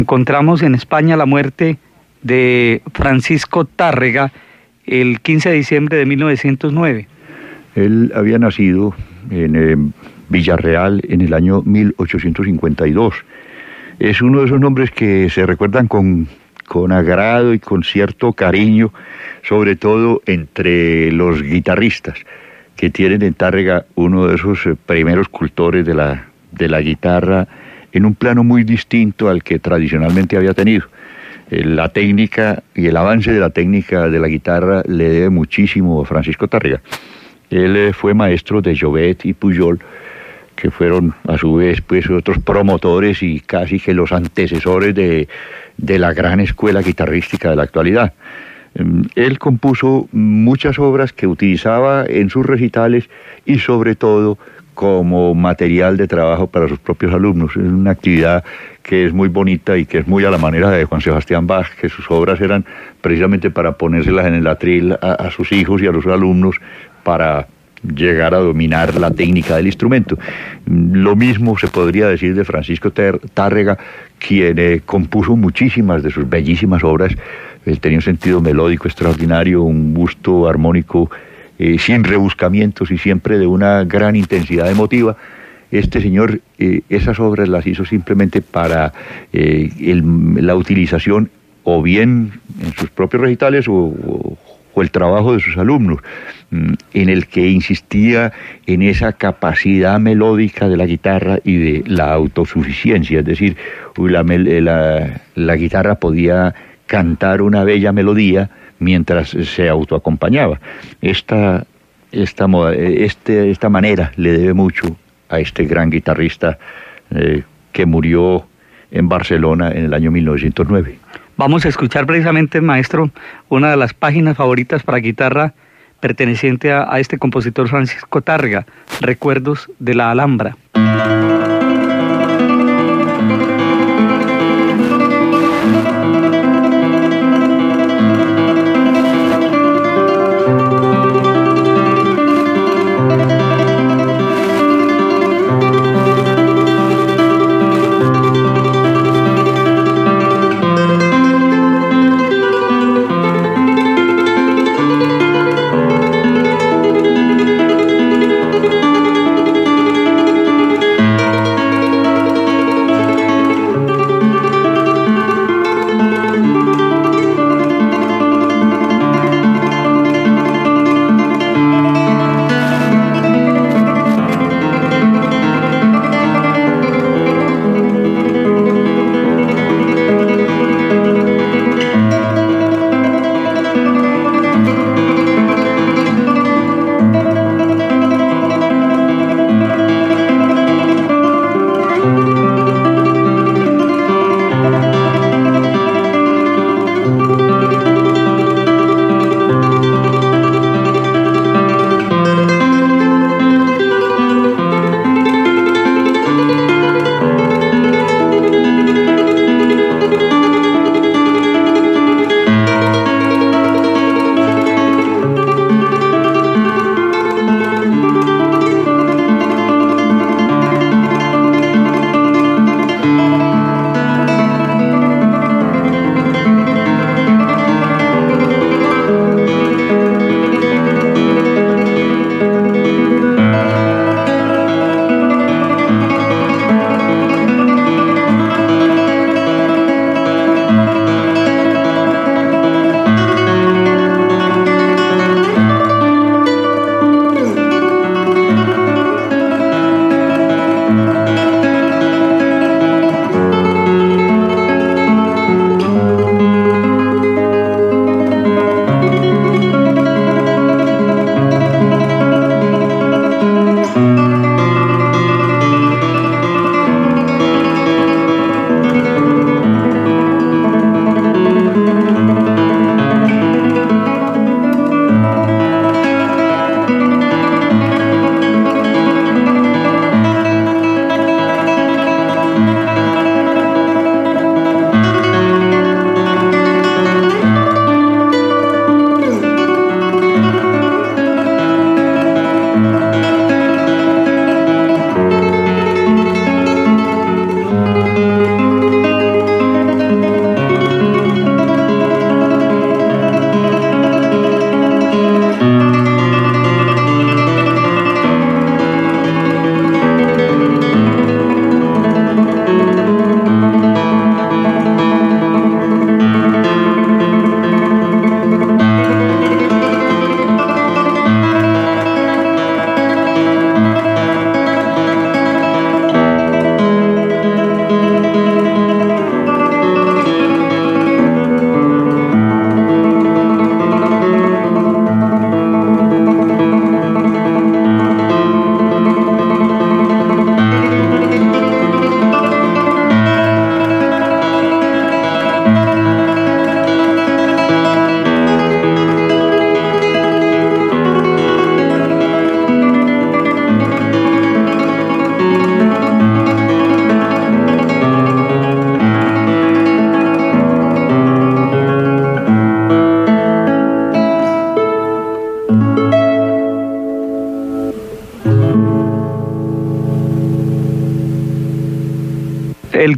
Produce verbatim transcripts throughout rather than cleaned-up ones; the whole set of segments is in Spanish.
Encontramos en España la muerte de Francisco Tárrega el quince de diciembre de mil novecientos nueve. Él había nacido en eh, Villarreal en el año mil ochocientos cincuenta y dos. Es uno de esos nombres que se recuerdan con, con agrado y con cierto cariño, sobre todo entre los guitarristas, que tienen en Tárrega uno de esos primeros cultores de la, de la guitarra en un plano muy distinto al que tradicionalmente había tenido. La técnica y el avance de la técnica de la guitarra le debe muchísimo a Francisco Tárrega. Él fue maestro de Llobet y Pujol, que fueron a su vez pues otros promotores y casi que los antecesores de, de la gran escuela guitarrística de la actualidad. Él compuso muchas obras que utilizaba en sus recitales y sobre todo como material de trabajo para sus propios alumnos. Es una actividad que es muy bonita y que es muy a la manera de Juan Sebastián Bach, que sus obras eran precisamente para ponérselas en el atril a, a sus hijos y a los alumnos para llegar a dominar la técnica del instrumento. Lo mismo se podría decir de Francisco Tárrega, quien eh, compuso muchísimas de sus bellísimas obras. Él tenía un sentido melódico extraordinario, un gusto armónico eh, sin rebuscamientos y siempre de una gran intensidad emotiva. Este señor eh, esas obras las hizo simplemente para eh, el, la utilización o bien en sus propios recitales o, o, o el trabajo de sus alumnos, en el que insistía en esa capacidad melódica de la guitarra y de la autosuficiencia, es decir, la, la, la guitarra podía cantar una bella melodía mientras se autoacompañaba. Esta, esta, este, esta manera le debe mucho a este gran guitarrista eh, que murió en Barcelona en el año mil novecientos nueve. Vamos a escuchar precisamente, maestro, una de las páginas favoritas para guitarra perteneciente a, a este compositor Francisco Tárrega, Recuerdos de la Alhambra.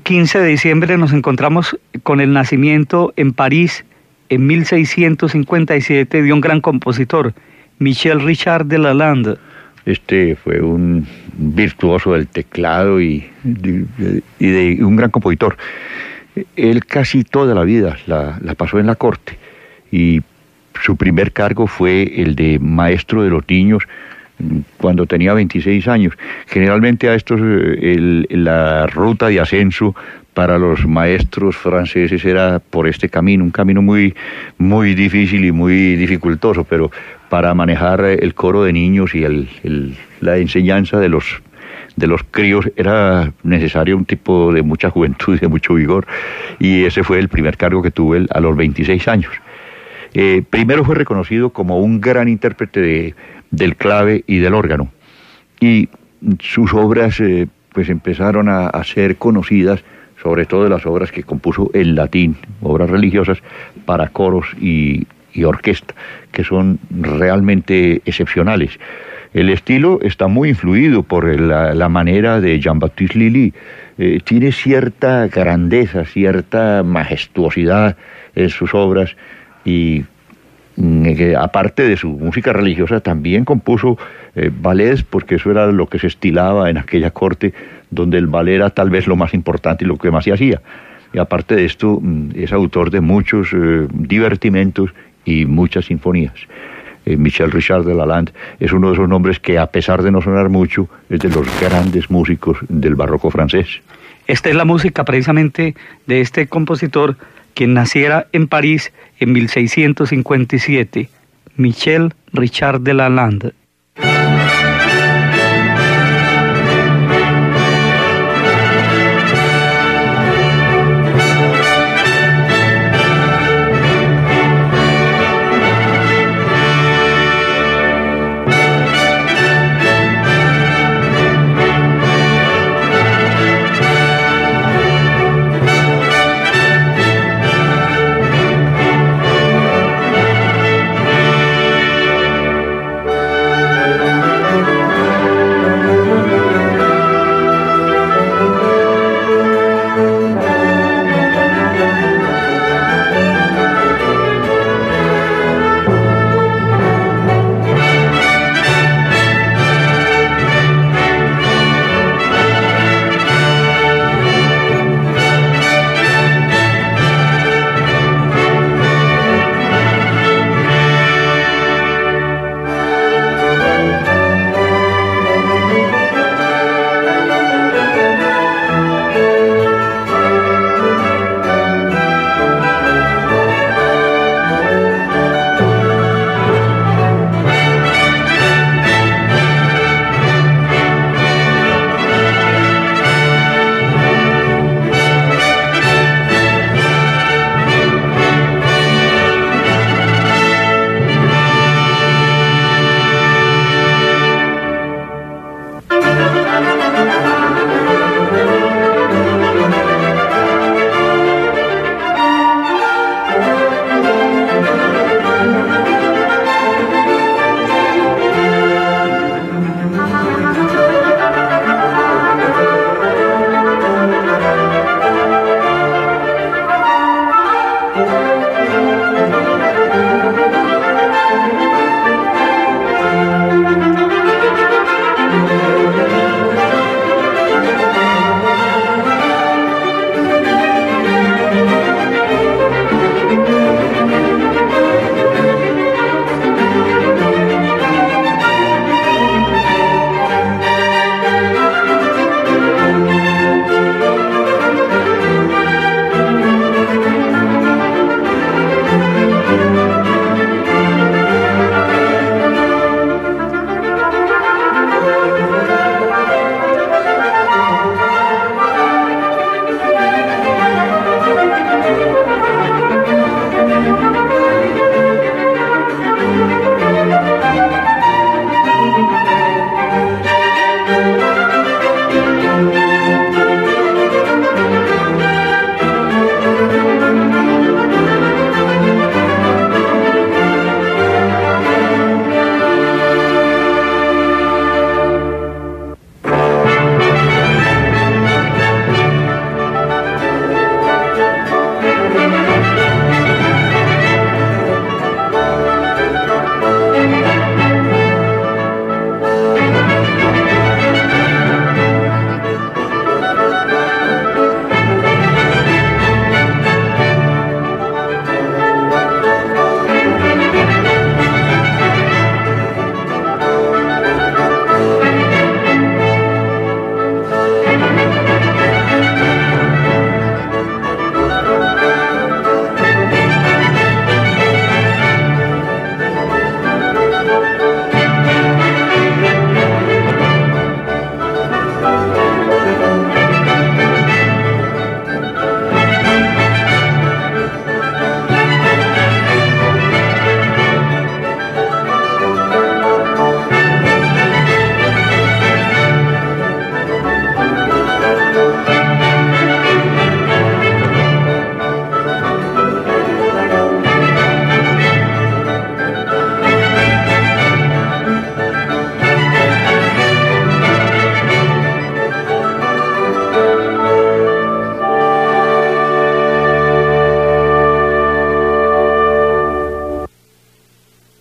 quince de diciembre nos encontramos con el nacimiento en París en mil seiscientos cincuenta y siete de un gran compositor, Michel Richard de Lalande. Este fue un virtuoso del teclado y de, y de un gran compositor. Él casi toda la vida la, la pasó en la corte y su primer cargo fue el de maestro de los niños cuando tenía veintiséis años. Generalmente a estos el, la ruta de ascenso para los maestros franceses era por este camino, un camino muy, muy difícil y muy dificultoso, pero para manejar el coro de niños y el, el, la enseñanza de los, de los críos era necesario un tipo de mucha juventud, de mucho vigor, y ese fue el primer cargo que tuve él a los veintiséis años. Eh, primero fue reconocido como un gran intérprete de, del clave y del órgano, y sus obras eh, pues empezaron a, a ser conocidas, sobre todo las obras que compuso en latín, obras religiosas para coros y, y orquesta, que son realmente excepcionales. El estilo está muy influido por la, la manera de Jean-Baptiste Lully. Eh, tiene cierta grandeza, cierta majestuosidad en sus obras y que aparte de su música religiosa también compuso eh, ballets, porque eso era lo que se estilaba en aquella corte, donde el ballet era tal vez lo más importante y lo que más se hacía. Y aparte de esto, es autor de muchos eh, divertimentos y muchas sinfonías. Eh, Michel Richard de Lalande es uno de esos nombres que, a pesar de no sonar mucho, es de los grandes músicos del barroco francés. Esta es la música precisamente de este compositor, quien naciera en París en mil seiscientos cincuenta y siete, Michel Richard de Lalande.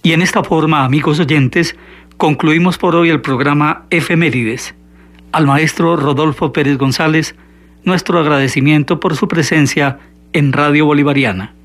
Y en esta forma, amigos oyentes, concluimos por hoy el programa Efemérides. Al maestro Rodolfo Pérez González, nuestro agradecimiento por su presencia en Radio Bolivariana.